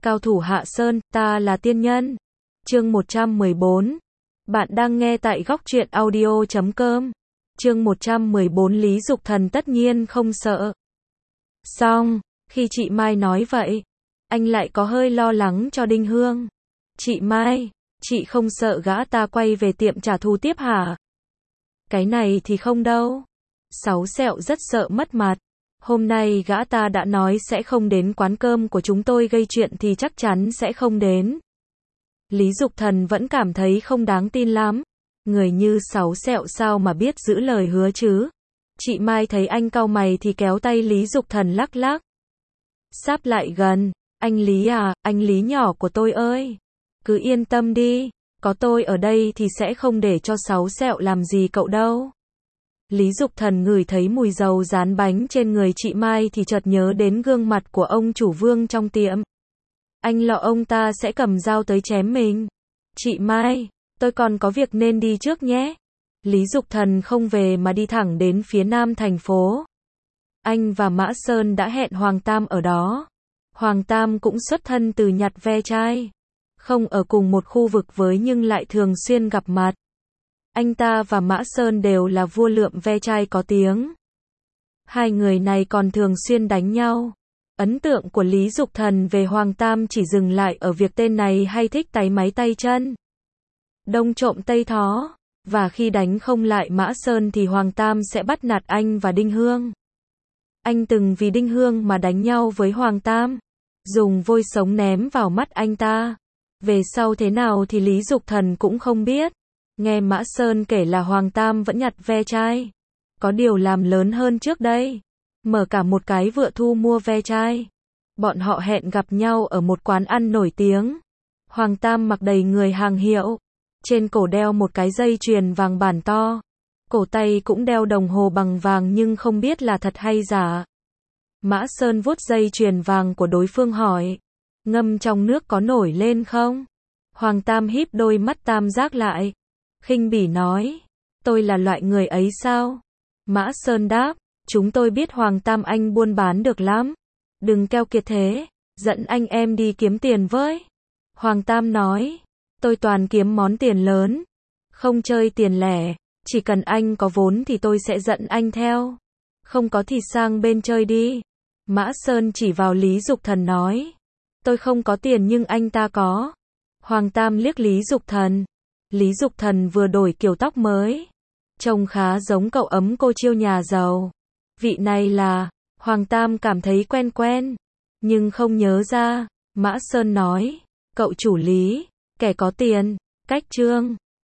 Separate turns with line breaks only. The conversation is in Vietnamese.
Cao thủ Hạ Sơn, ta là tiên nhân. Chương 114. Bạn đang nghe tại góc truyện audio.com. Chương 114 Lý Dục Thần tất nhiên không sợ. Xong, khi chị Mai nói vậy, anh lại có hơi lo lắng cho Đinh Hương. Chị Mai, chị không sợ gã ta quay về tiệm trả thù tiếp hả? Cái này thì không đâu. Sáu Sẹo rất sợ mất mặt. Hôm nay gã ta đã nói sẽ không đến quán cơm của chúng tôi gây chuyện thì chắc chắn sẽ không đến. Lý Dục Thần vẫn cảm thấy không đáng tin lắm. Người như Sáu Sẹo sao mà biết giữ lời hứa chứ? Chị Mai thấy anh cau mày thì kéo tay Lý Dục Thần lắc lắc. Sáp lại gần. Anh Lý à, anh Lý nhỏ của tôi ơi. Cứ yên tâm đi. Có tôi ở đây thì sẽ không để cho Sáu Sẹo làm gì cậu đâu. Lý Dục Thần ngửi thấy mùi dầu rán bánh trên người chị Mai thì chợt nhớ đến gương mặt của ông chủ Vương trong tiệm. Anh lo ông ta sẽ cầm dao tới chém mình. Chị Mai, tôi còn có việc nên đi trước nhé. Lý Dục Thần không về mà đi thẳng đến phía nam thành phố. Anh và Mã Sơn đã hẹn Hoàng Tam ở đó. Hoàng Tam cũng xuất thân từ nhặt ve chai. Không ở cùng một khu vực với nhưng lại thường xuyên gặp mặt. Anh ta và Mã Sơn đều là vua lượm ve chai có tiếng. Hai người này còn thường xuyên đánh nhau. Ấn tượng của Lý Dục Thần về Hoàng Tam chỉ dừng lại ở việc tên này hay thích táy máy tay chân. Đông trộm tây thó. Và khi đánh không lại Mã Sơn thì Hoàng Tam sẽ bắt nạt anh và Đinh Hương. Anh từng vì Đinh Hương mà đánh nhau với Hoàng Tam. Dùng vôi sống ném vào mắt anh ta. Về sau thế nào thì Lý Dục Thần cũng không biết. Nghe Mã Sơn kể là Hoàng Tam vẫn nhặt ve chai. Có điều làm lớn hơn trước đây. Mở cả một cái vựa thu mua ve chai. Bọn họ hẹn gặp nhau ở một quán ăn nổi tiếng. Hoàng Tam mặc đầy người hàng hiệu. Trên cổ đeo một cái dây chuyền vàng bản to. Cổ tay cũng đeo đồng hồ bằng vàng nhưng không biết là thật hay giả. Mã Sơn vuốt dây chuyền vàng của đối phương hỏi. Ngâm trong nước có nổi lên không? Hoàng Tam híp đôi mắt tam giác lại. Khinh bỉ nói. Tôi là loại người ấy sao? Mã Sơn đáp. Chúng tôi biết Hoàng Tam anh buôn bán được lắm. Đừng keo kiệt thế. Dẫn anh em đi kiếm tiền với. Hoàng Tam nói. Tôi toàn kiếm món tiền lớn. Không chơi tiền lẻ. Chỉ cần anh có vốn thì tôi sẽ dẫn anh theo. Không có thì sang bên chơi đi. Mã Sơn chỉ vào Lý Dục Thần nói. Tôi không có tiền nhưng anh ta có. Hoàng Tam liếc Lý Dục Thần. Lý Dục Thần vừa đổi kiểu tóc mới. Trông khá giống cậu ấm cô chiêu nhà giàu. Vị này là... Hoàng Tam cảm thấy quen quen. Nhưng không nhớ ra. Mã Sơn nói. Cậu chủ Lý. Kẻ có tiền. Cách trương.